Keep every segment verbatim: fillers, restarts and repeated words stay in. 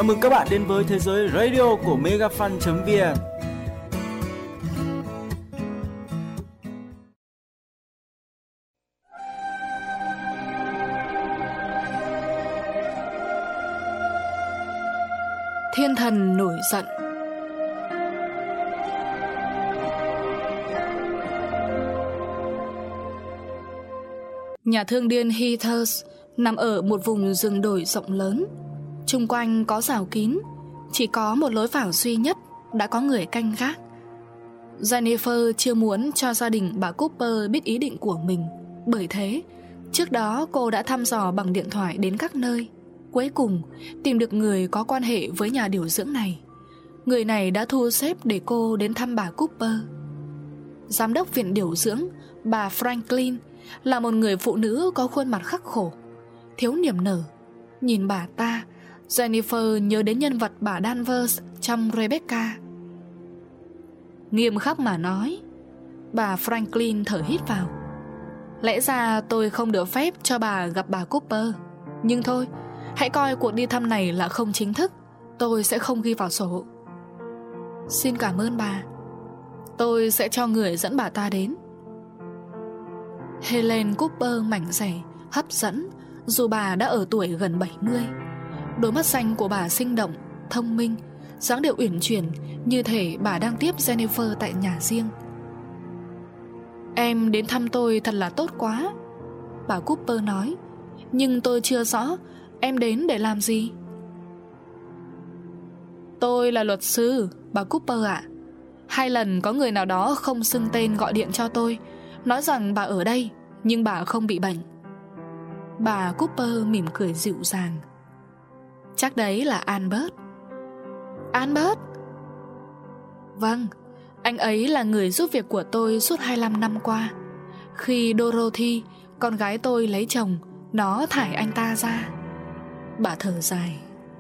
Chào mừng các bạn đến với thế giới radio của megafan chấm vn. Thiên thần nổi giận. Nhà thương điên Heathers nằm ở một vùng rừng đồi rộng lớn. Chung quanh có rào kín, chỉ có một lối vào duy nhất đã có người canh gác. Jennifer chưa muốn cho gia đình bà Cooper biết ý định của mình. Bởi thế, trước đó cô đã thăm dò bằng điện thoại đến các nơi. Cuối cùng, tìm được người có quan hệ với nhà điều dưỡng này. Người này đã thu xếp để cô đến thăm bà Cooper. Giám đốc viện điều dưỡng, bà Franklin, là một người phụ nữ có khuôn mặt khắc khổ, thiếu niềm nở. Nhìn bà ta, Jennifer nhớ đến nhân vật bà Danvers trong Rebecca. Nghiêm khắc mà nói, bà Franklin thở hít vào. Lẽ ra tôi không được phép cho bà gặp bà Cooper, nhưng thôi, hãy coi cuộc đi thăm này là không chính thức. Tôi sẽ không ghi vào sổ. Xin cảm ơn bà. Tôi sẽ cho người dẫn bà ta đến. Helen Cooper mảnh dẻ, hấp dẫn, dù bà đã ở tuổi gần bảy mươi. Đôi mắt xanh của bà sinh động, thông minh, dáng điệu uyển chuyển, như thể bà đang tiếp Jennifer tại nhà riêng. Em đến thăm tôi thật là tốt quá, bà Cooper nói. Nhưng tôi chưa rõ em đến để làm gì. Tôi là luật sư, bà Cooper ạ. Hai lần có người nào đó không xưng tên gọi điện cho tôi, nói rằng bà ở đây, nhưng bà không bị bệnh. Bà Cooper mỉm cười dịu dàng. Chắc đấy là Albert. Albert? Vâng, anh ấy là người giúp việc của tôi suốt hai mươi lăm năm qua. Khi Dorothy, con gái tôi lấy chồng, nó thải anh ta ra. Bà thở dài.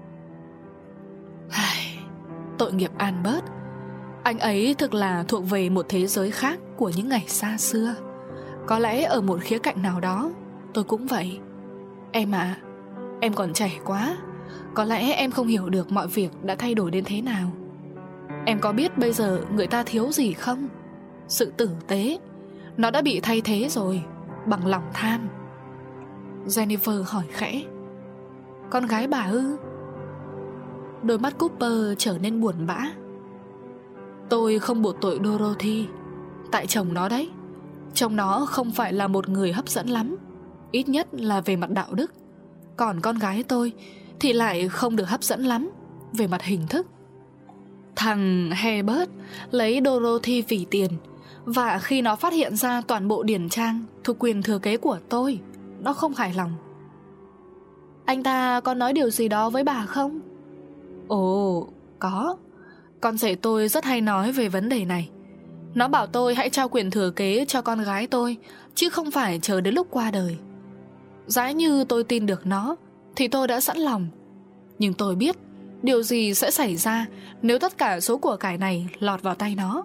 Ai, tội nghiệp Albert. Anh ấy thực là thuộc về một thế giới khác của những ngày xa xưa. Có lẽ ở một khía cạnh nào đó tôi cũng vậy. Em ạ, à, em còn trẻ quá. Có lẽ em không hiểu được mọi việc đã thay đổi đến thế nào. Em có biết bây giờ người ta thiếu gì không? Sự tử tế. Nó đã bị thay thế rồi bằng lòng tham. Jennifer hỏi khẽ. Con gái bà ư? Đôi mắt Cooper trở nên buồn bã. Tôi không buộc tội Dorothy. Tại chồng nó đấy. Chồng nó không phải là một người hấp dẫn lắm, ít nhất là về mặt đạo đức. Còn con gái tôi thì lại không được hấp dẫn lắm về mặt hình thức. Thằng Herbert lấy Dorothy vì tiền, và khi nó phát hiện ra toàn bộ điển trang thuộc quyền thừa kế của tôi, nó không hài lòng. Anh ta có nói điều gì đó với bà không? Ồ, có. Con rể tôi rất hay nói về vấn đề này. Nó bảo tôi hãy trao quyền thừa kế cho con gái tôi, chứ không phải chờ đến lúc qua đời. Giá như tôi tin được nó thì tôi đã sẵn lòng. Nhưng tôi biết điều gì sẽ xảy ra nếu tất cả số của cải này lọt vào tay nó.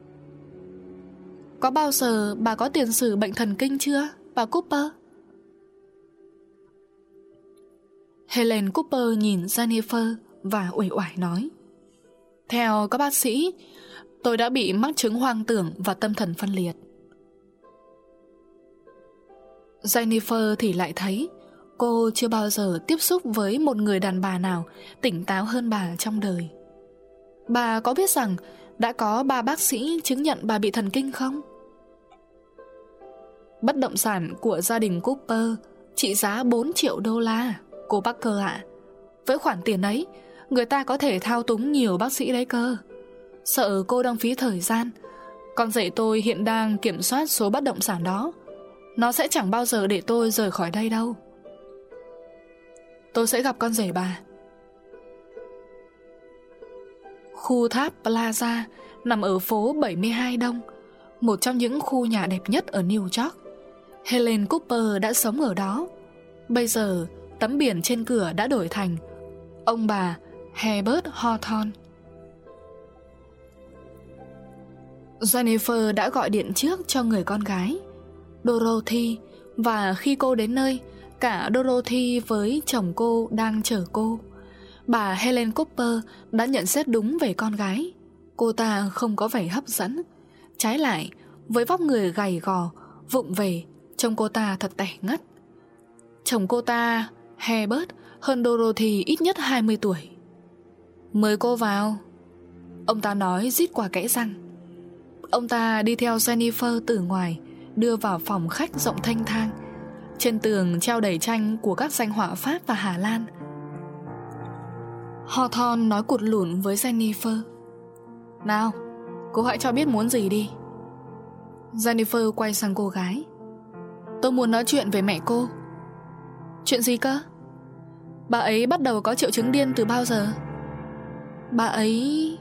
Có bao giờ bà có tiền sử bệnh thần kinh chưa, bà Cooper? Helen Cooper nhìn Jennifer và uể oải nói. Theo các bác sĩ, tôi đã bị mắc chứng hoang tưởng và tâm thần phân liệt. Jennifer thì lại thấy cô chưa bao giờ tiếp xúc với một người đàn bà nào tỉnh táo hơn bà trong đời. Bà có biết rằng đã có ba bác sĩ chứng nhận bà bị thần kinh không? Bất động sản của gia đình Cooper trị giá bốn triệu đô la, cô Parker ạ. À. Với khoản tiền ấy, người ta có thể thao túng nhiều bác sĩ đấy cơ. Sợ cô đang phí thời gian. Con rể tôi hiện đang kiểm soát số bất động sản đó. Nó sẽ chẳng bao giờ để tôi rời khỏi đây đâu. Tôi sẽ gặp con rể bà. Khu tháp Plaza nằm ở phố bảy mươi hai Đông, một trong những khu nhà đẹp nhất ở New York. Helen Cooper đã sống ở đó. Bây giờ tấm biển trên cửa đã đổi thành ông bà Herbert Hawthorne. Jennifer đã gọi điện trước cho người con gái Dorothy, và khi cô đến nơi, cả Dorothy với chồng cô đang chờ cô. Bà Helen Cooper đã nhận xét đúng về con gái. Cô ta không có vẻ hấp dẫn. Trái lại, với vóc người gầy gò, vụng về, trông cô ta thật tẻ ngắt. Chồng cô ta, Herbert, hơn Dorothy ít nhất hai mươi tuổi. "Mời cô vào," ông ta nói rít qua kẽ răng. Ông ta đi theo Jennifer từ ngoài, đưa vào phòng khách rộng thênh thang. Trên tường treo đầy tranh của các danh họa Pháp và Hà Lan. Hawthorne nói cụt lủn với Jennifer: "Nào, cô hãy cho biết muốn gì đi." Jennifer quay sang cô gái: "Tôi muốn nói chuyện về mẹ cô." "Chuyện gì cơ?" "Bà ấy bắt đầu có triệu chứng điên từ bao giờ?" "Bà ấy..."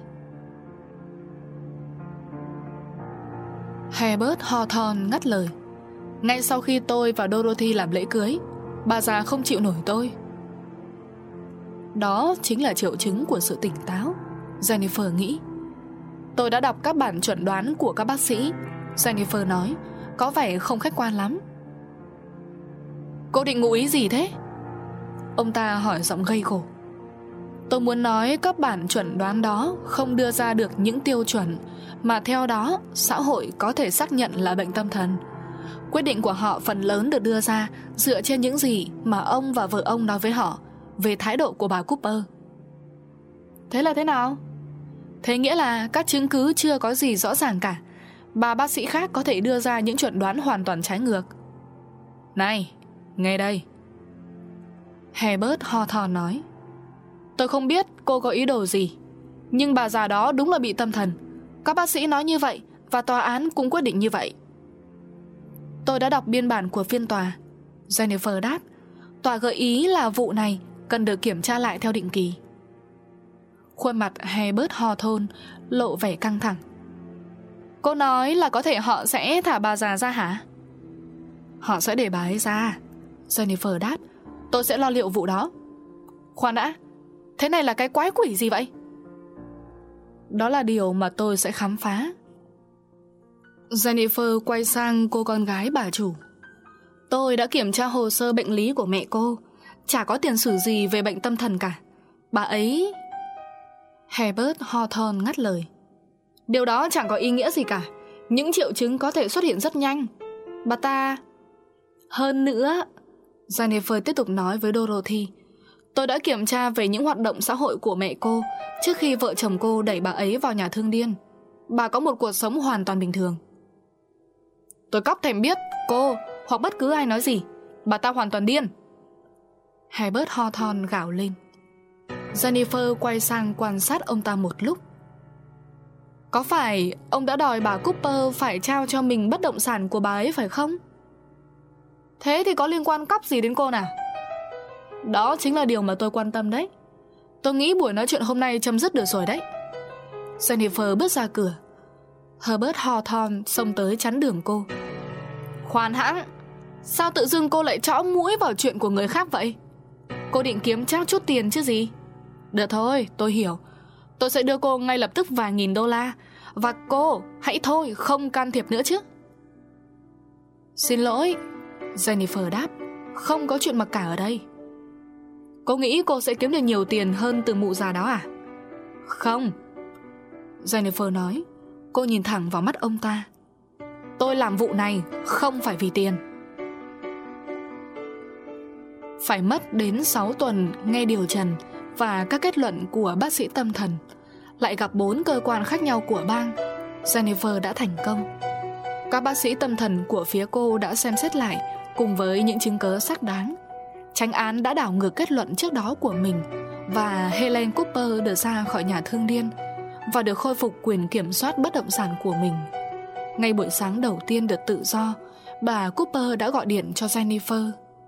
Herbert Hawthorne ngắt lời: "Ngay sau khi tôi và Dorothy làm lễ cưới, bà già không chịu nổi tôi." Đó chính là triệu chứng của sự tỉnh táo, Jennifer nghĩ. "Tôi đã đọc các bản chuẩn đoán của các bác sĩ," Jennifer nói, có vẻ không khách quan lắm. "Cô định ngụ ý gì thế?" ông ta hỏi giọng gay gổ. "Tôi muốn nói các bản chuẩn đoán đó không đưa ra được những tiêu chuẩn mà theo đó xã hội có thể xác nhận là bệnh tâm thần. Quyết định của họ phần lớn được đưa ra dựa trên những gì mà ông và vợ ông nói với họ về thái độ của bà Cooper." "Thế là thế nào?" "Thế nghĩa là các chứng cứ chưa có gì rõ ràng cả. Bà bác sĩ khác có thể đưa ra những chuẩn đoán hoàn toàn trái ngược." "Này, nghe đây," Herbert Hawthorne nói. "Tôi không biết cô có ý đồ gì, nhưng bà già đó đúng là bị tâm thần. Các bác sĩ nói như vậy và tòa án cũng quyết định như vậy." "Tôi đã đọc biên bản của phiên tòa," Jennifer đáp. "Tòa gợi ý là vụ này cần được kiểm tra lại theo định kỳ." Khuôn mặt Herbert Hawthorne lộ vẻ căng thẳng. "Cô nói là có thể họ sẽ thả bà già ra hả?" "Họ sẽ để bà ấy ra," Jennifer đáp. "Tôi sẽ lo liệu vụ đó." "Khoan đã, thế này là cái quái quỷ gì vậy?" "Đó là điều mà tôi sẽ khám phá." Jennifer quay sang cô con gái bà chủ: "Tôi đã kiểm tra hồ sơ bệnh lý của mẹ cô. Chả có tiền sử gì về bệnh tâm thần cả. Bà ấy..." Herbert Hawthorne ngắt lời: "Điều đó chẳng có ý nghĩa gì cả. Những triệu chứng có thể xuất hiện rất nhanh. Bà ta..." "Hơn nữa," Jennifer tiếp tục nói với Dorothy, "tôi đã kiểm tra về những hoạt động xã hội của mẹ cô trước khi vợ chồng cô đẩy bà ấy vào nhà thương điên. Bà có một cuộc sống hoàn toàn bình thường." "Tôi cóc thèm biết cô hoặc bất cứ ai nói gì. Bà ta hoàn toàn điên," Herbert Hawthorne gào lên. Jennifer quay sang quan sát ông ta một lúc. "Có phải ông đã đòi bà Cooper phải trao cho mình bất động sản của bà ấy phải không?" "Thế thì có liên quan cóc gì đến cô nào?" "Đó chính là điều mà tôi quan tâm đấy. Tôi nghĩ buổi nói chuyện hôm nay chấm dứt được rồi đấy." Jennifer bước ra cửa. Herbert Hawthorne xông tới chắn đường cô. "Khoan hãng, sao tự dưng cô lại chõ mũi vào chuyện của người khác vậy? Cô định kiếm trác chút tiền chứ gì? Được thôi, tôi hiểu. Tôi sẽ đưa cô ngay lập tức vài nghìn đô la. Và cô hãy thôi, không can thiệp nữa chứ." "Xin lỗi," Jennifer đáp, "không có chuyện mặc cả ở đây." "Cô nghĩ cô sẽ kiếm được nhiều tiền hơn từ mụ già đó à?" "Không," Jennifer nói. Cô nhìn thẳng vào mắt ông ta. "Tôi làm vụ này không phải vì tiền." Phải mất đến sáu tuần nghe điều trần và các kết luận của bác sĩ tâm thần, lại gặp bốn cơ quan khác nhau của bang, Jennifer đã thành công. Các bác sĩ tâm thần của phía cô đã xem xét lại cùng với những chứng cớ xác đáng. Chánh án đã đảo ngược kết luận trước đó của mình, và Helen Cooper được ra khỏi nhà thương điên và được khôi phục quyền kiểm soát bất động sản của mình. Ngay buổi sáng đầu tiên được tự do, bà Cooper đã gọi điện cho Jennifer.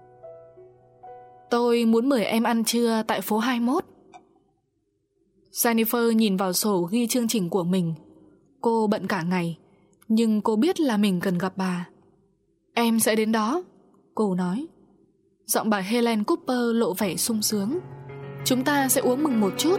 "Tôi muốn mời em ăn trưa tại phố hai mươi mốt." Jennifer nhìn vào sổ ghi chương trình của mình. Cô bận cả ngày, nhưng cô biết là mình cần gặp bà. "Em sẽ đến đó," cô nói. Giọng bà Helen Cooper lộ vẻ sung sướng. "Chúng ta sẽ uống mừng một chút."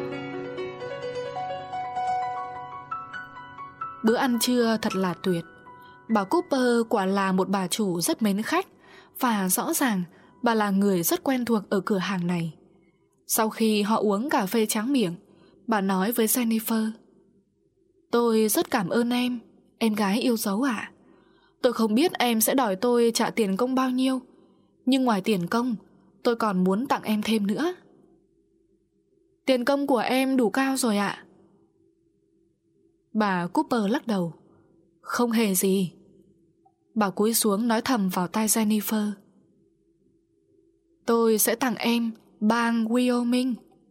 Bữa ăn trưa thật là tuyệt. Bà Cooper quả là một bà chủ rất mến khách, và rõ ràng bà là người rất quen thuộc ở cửa hàng này. Sau khi họ uống cà phê tráng miệng, bà nói với Jennifer: Tôi rất cảm ơn em, em gái yêu dấu ạ. Tôi không biết em sẽ đòi tôi trả tiền công bao nhiêu, nhưng ngoài tiền công, tôi còn muốn tặng em thêm nữa. Tiền công của em đủ cao rồi ạ. Bà Cooper lắc đầu: Không hề gì. Bà cúi xuống nói thầm vào tai Jennifer: Tôi sẽ tặng em bang Wyoming.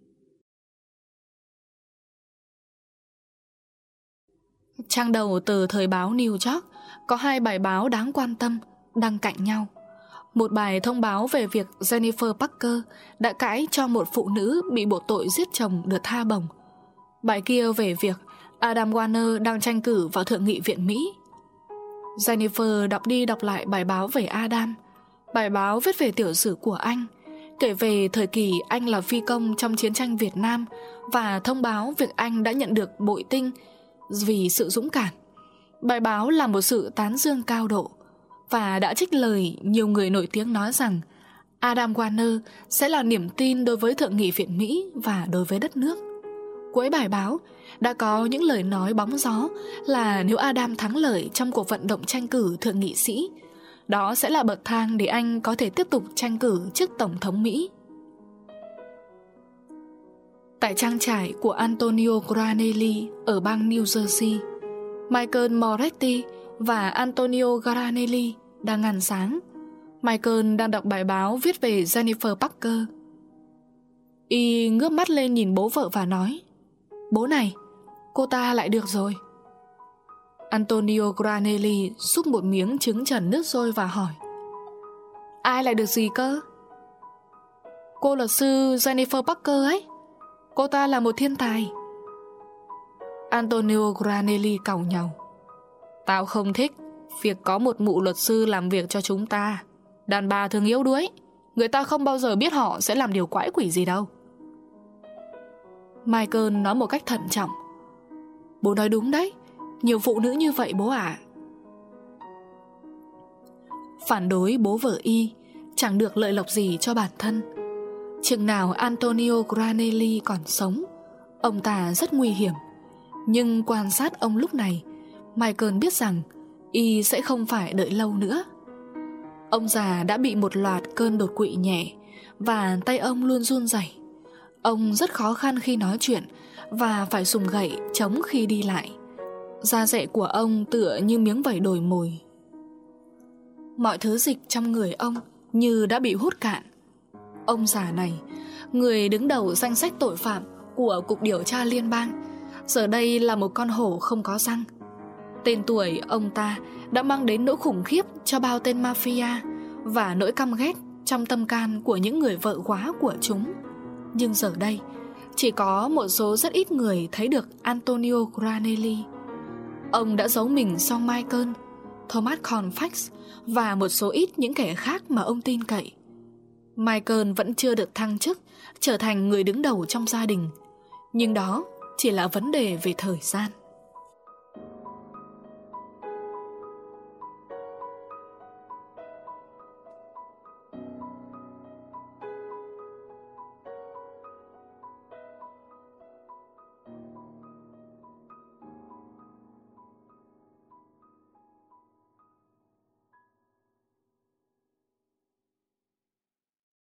Trang đầu từ thời báo New York có hai bài báo đáng quan tâm đăng cạnh nhau. Một bài thông báo về việc Jennifer Parker đã cãi cho một phụ nữ bị buộc tội giết chồng được tha bổng. Bài kia về việc Adam Warner đang tranh cử vào Thượng nghị viện Mỹ. Jennifer đọc đi đọc lại bài báo về Adam. Bài báo viết về tiểu sử của anh, kể về thời kỳ anh là phi công trong chiến tranh Việt Nam và thông báo việc anh đã nhận được bội tinh vì sự dũng cảm. Bài báo là một sự tán dương cao độ và đã trích lời nhiều người nổi tiếng nói rằng Adam Warner sẽ là niềm tin đối với Thượng nghị viện Mỹ và đối với đất nước. Cuối bài báo đã có những lời nói bóng gió là nếu Adam thắng lợi trong cuộc vận động tranh cử thượng nghị sĩ, đó sẽ là bậc thang để anh có thể tiếp tục tranh cử chức Tổng thống Mỹ. Tại trang trại của Antonio Granelli ở bang New Jersey, Michael Moretti và Antonio Granelli đang ăn sáng. Michael đang đọc bài báo viết về Jennifer Parker. Y ngước mắt lên nhìn bố vợ và nói: Bố này, cô ta lại được rồi. Antonio Granelli xúc một miếng trứng trần nước sôi và hỏi: Ai lại được gì cơ? Cô luật sư Jennifer Parker ấy. Cô ta là một thiên tài. Antonio Granelli càu nhàu: Tao không thích việc có một mụ luật sư làm việc cho chúng ta. Đàn bà thường yếu đuối, người ta không bao giờ biết họ sẽ làm điều quái quỷ gì đâu. Michael nói một cách thận trọng: Bố nói đúng đấy, nhiều phụ nữ như vậy bố ạ. À. Phản đối bố vợ Y chẳng được lợi lộc gì cho bản thân. Chừng nào Antonio Granelli còn sống, ông ta rất nguy hiểm. Nhưng quan sát ông lúc này, Michael biết rằng Y sẽ không phải đợi lâu nữa. Ông già đã bị một loạt cơn đột quỵ nhẹ và tay ông luôn run rẩy. Ông rất khó khăn khi nói chuyện và phải dùng gậy chống khi đi lại. Da dẻ của ông tựa như miếng vảy đồi mồi. Mọi thứ dịch trong người ông như đã bị hút cạn. Ông già này, người đứng đầu danh sách tội phạm của Cục Điều tra Liên bang, giờ đây là một con hổ không có răng. Tên tuổi ông ta đã mang đến nỗi khủng khiếp cho bao tên mafia và nỗi căm ghét trong tâm can của những người vợ quá của chúng. Nhưng giờ đây, chỉ có một số rất ít người thấy được Antonio Granelli. Ông đã giấu mình sau Michael, Thomas Colfax và một số ít những kẻ khác mà ông tin cậy. Michael vẫn chưa được thăng chức trở thành người đứng đầu trong gia đình, nhưng đó chỉ là vấn đề về thời gian.